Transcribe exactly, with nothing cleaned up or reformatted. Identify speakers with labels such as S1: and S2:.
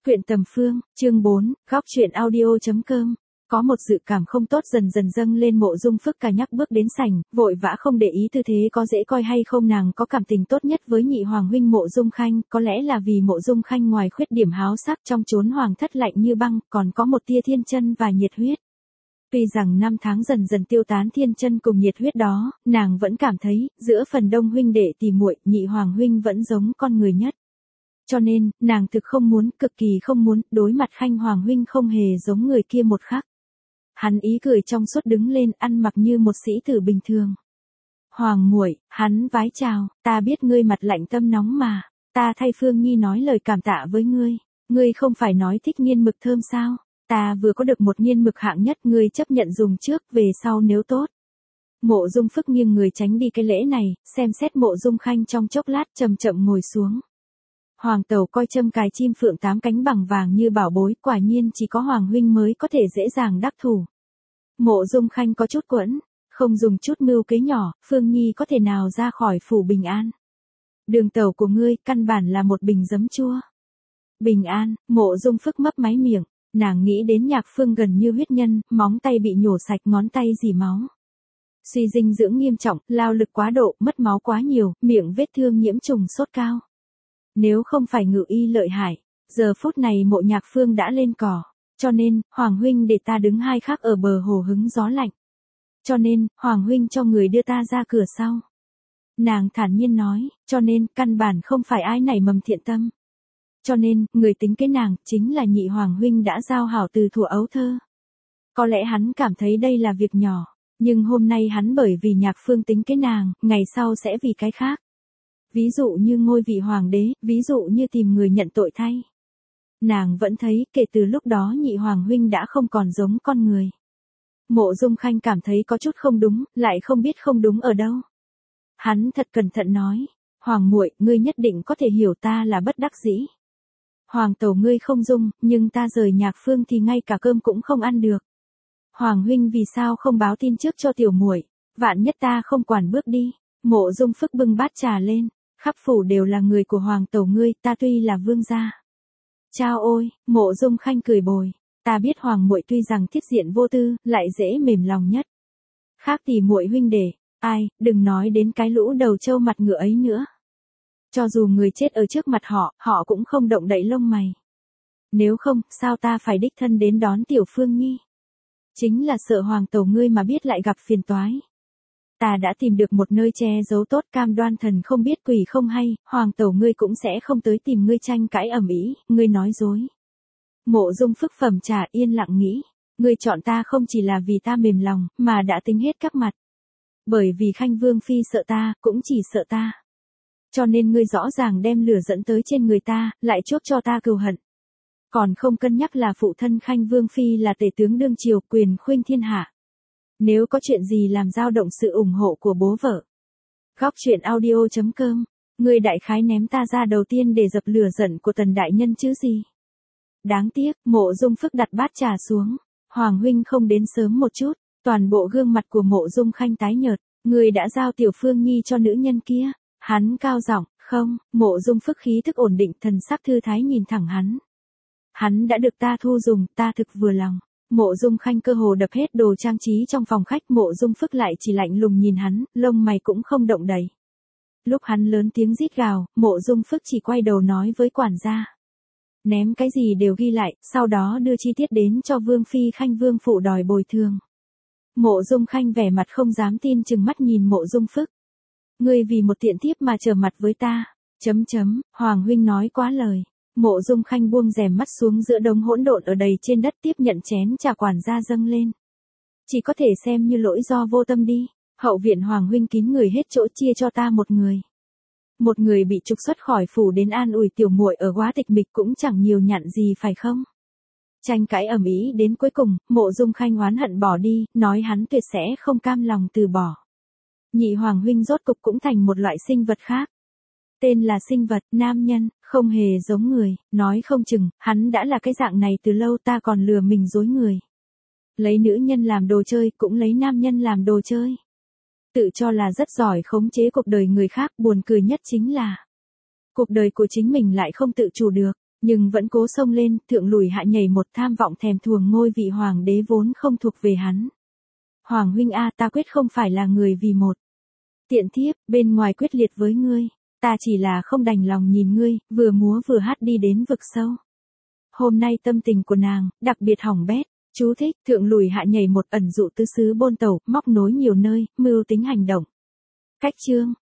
S1: Huyện Tầm Phương, chương bốn, góc truyện audio.com. Có một dự cảm không tốt dần dần dâng lên Mộ Dung Phức cả nhắc bước đến sảnh, vội vã không để ý tư thế có dễ coi hay không. Nàng có cảm tình tốt nhất với nhị hoàng huynh Mộ Dung Khanh, có lẽ là vì Mộ Dung Khanh ngoài khuyết điểm háo sắc trong chốn hoàng thất lạnh như băng, còn có một tia thiên chân và nhiệt huyết. Tuy rằng năm tháng dần dần tiêu tán thiên chân cùng nhiệt huyết đó, nàng vẫn cảm thấy, giữa phần đông huynh đệ tỷ muội, nhị hoàng huynh vẫn giống con người nhất. Cho nên, nàng thực không muốn, cực kỳ không muốn, đối mặt Khanh hoàng huynh không hề giống người kia một khắc. Hắn ý cười trong suốt đứng lên, ăn mặc như một sĩ tử bình thường. Hoàng muội, hắn vái chào, ta biết ngươi mặt lạnh tâm nóng mà, ta thay Phương Nhi nói lời cảm tạ với ngươi, ngươi không phải nói thích nghiên mực thơm sao, ta vừa có được một nghiên mực hạng nhất, ngươi chấp nhận dùng trước, về sau nếu tốt. Mộ Dung Phức nghiêng người tránh đi cái lễ này, xem xét Mộ Dung Khanh trong chốc lát, chậm chậm ngồi xuống. Hoàng tẩu coi châm cài chim phượng tám cánh bằng vàng như bảo bối, quả nhiên chỉ có hoàng huynh mới có thể dễ dàng đắc thủ. Mộ Dung Khanh có chút quẫn, không dùng chút mưu kế nhỏ, Phương Nhi có thể nào ra khỏi phủ bình an. Đường tẩu của ngươi, căn bản là một bình giấm chua. Bình an, Mộ Dung Phức mấp máy miệng, nàng nghĩ đến Nhạc Phương gần như huyết nhân, móng tay bị nhổ sạch, ngón tay rỉ máu. Suy dinh dưỡng nghiêm trọng, lao lực quá độ, mất máu quá nhiều, miệng vết thương nhiễm trùng sốt cao. Nếu không phải ngự y lợi hại, giờ phút này Mộ Nhạc Phương đã lên cỏ. Cho nên, Hoàng huynh để ta đứng hai khắc ở bờ hồ hứng gió lạnh. Cho nên, Hoàng huynh cho người đưa ta ra cửa sau. Nàng thản nhiên nói, cho nên, căn bản không phải ai nảy mầm thiện tâm. Cho nên, người tính kế nàng, chính là nhị Hoàng huynh đã giao hảo từ thuở ấu thơ. Có lẽ hắn cảm thấy đây là việc nhỏ, nhưng hôm nay hắn bởi vì Nhạc Phương tính kế nàng, ngày sau sẽ vì cái khác. Ví dụ như ngôi vị hoàng đế, ví dụ như tìm người nhận tội thay. Nàng vẫn thấy, kể từ lúc đó nhị hoàng huynh đã không còn giống con người. Mộ Dung Khanh cảm thấy có chút không đúng, lại không biết không đúng ở đâu. Hắn thật cẩn thận nói, Hoàng muội, ngươi nhất định có thể hiểu ta là bất đắc dĩ. Hoàng tẩu ngươi không dung, nhưng ta rời Nhạc Phương thì ngay cả cơm cũng không ăn được. Hoàng huynh vì sao không báo tin trước cho tiểu muội, vạn nhất ta không quản bước đi. Mộ Dung Phức bưng bát trà lên, khắp phủ đều là người của hoàng tẩu ngươi, ta tuy là vương gia. Chao ôi, Mộ Dung Khanh cười bồi, ta biết hoàng muội tuy rằng thiết diện vô tư, lại dễ mềm lòng nhất. Khác tỷ muội huynh đệ, ai, đừng nói đến cái lũ đầu trâu mặt ngựa ấy nữa. Cho dù người chết ở trước mặt họ, họ cũng không động đậy lông mày. Nếu không, sao ta phải đích thân đến đón tiểu Phương Nhi? Chính là sợ hoàng tẩu ngươi mà biết lại gặp phiền toái. Ta đã tìm được một nơi che giấu tốt, cam đoan thần không biết quỷ không hay, hoàng tẩu ngươi cũng sẽ không tới tìm ngươi tranh cãi ầm ĩ, ngươi nói dối. Mộ Dung Phức phẩm trà yên lặng nghĩ, ngươi chọn ta không chỉ là vì ta mềm lòng, mà đã tính hết các mặt. Bởi vì Khanh Vương Phi sợ ta, cũng chỉ sợ ta. Cho nên ngươi rõ ràng đem lửa dẫn tới trên người ta, lại chuốc cho ta cừu hận. Còn không cân nhắc là phụ thân Khanh Vương Phi là tể tướng đương triều, quyền khuynh thiên hạ. Nếu có chuyện gì làm dao động sự ủng hộ của bố vợ. Góc truyện audio.com, người đại khái ném ta ra đầu tiên để dập lửa giận của tần đại nhân chứ gì. Đáng tiếc, Mộ Dung Phức đặt bát trà xuống, Hoàng huynh không đến sớm một chút, toàn bộ gương mặt của Mộ Dung Khanh tái nhợt, người đã giao tiểu Phương Nhi cho nữ nhân kia. Hắn cao giọng, không, Mộ Dung Phức khí thức ổn định, thần sắc thư thái nhìn thẳng hắn. Hắn đã được ta thu dùng, ta thực vừa lòng. Mộ Dung Khanh cơ hồ đập hết đồ trang trí trong phòng khách, Mộ Dung Phức lại chỉ lạnh lùng nhìn hắn, lông mày cũng không động đậy. Lúc hắn lớn tiếng rít gào, Mộ Dung Phức chỉ quay đầu nói với quản gia. Ném cái gì đều ghi lại, sau đó đưa chi tiết đến cho Vương Phi Khanh Vương phụ đòi bồi thường. Mộ Dung Khanh vẻ mặt không dám tin chừng mắt nhìn Mộ Dung Phức. Ngươi vì một tiện thiếp mà trở mặt với ta, chấm chấm, Hoàng huynh nói quá lời. Mộ Dung Khanh buông rèm mắt xuống giữa đống hỗn độn ở đầy trên đất, tiếp nhận chén trà quản gia dâng lên. Chỉ có thể xem như lỗi do vô tâm đi, hậu viện Hoàng huynh kín người hết chỗ, chia cho ta một người. Một người bị trục xuất khỏi phủ đến an ủi tiểu muội ở quá tịch mịch cũng chẳng nhiều nhặn gì phải không? Tranh cãi ầm ĩ đến cuối cùng, Mộ Dung Khanh oán hận bỏ đi, nói hắn tuyệt sẽ không cam lòng từ bỏ. Nhị Hoàng huynh rốt cục cũng thành một loại sinh vật khác. Tên là sinh vật, nam nhân, không hề giống người, nói không chừng, hắn đã là cái dạng này từ lâu, ta còn lừa mình dối người. Lấy nữ nhân làm đồ chơi, cũng lấy nam nhân làm đồ chơi. Tự cho là rất giỏi khống chế cuộc đời người khác, buồn cười nhất chính là cuộc đời của chính mình lại không tự chủ được. Nhưng vẫn cố xông lên, thượng lùi hạ nhảy một, tham vọng thèm thuồng ngôi vị hoàng đế vốn không thuộc về hắn. Hoàng huynh a, ta quyết không phải là người vì một tiện thiếp, bên ngoài quyết liệt với ngươi, ta chỉ là không đành lòng nhìn ngươi, vừa múa vừa hát đi đến vực sâu. Hôm nay tâm tình của nàng, đặc biệt hỏng bét. Chú thích, thượng lùi hạ nhảy một, ẩn dụ tứ xứ bôn tẩu, móc nối nhiều nơi, mưu tính hành động. Cách chương.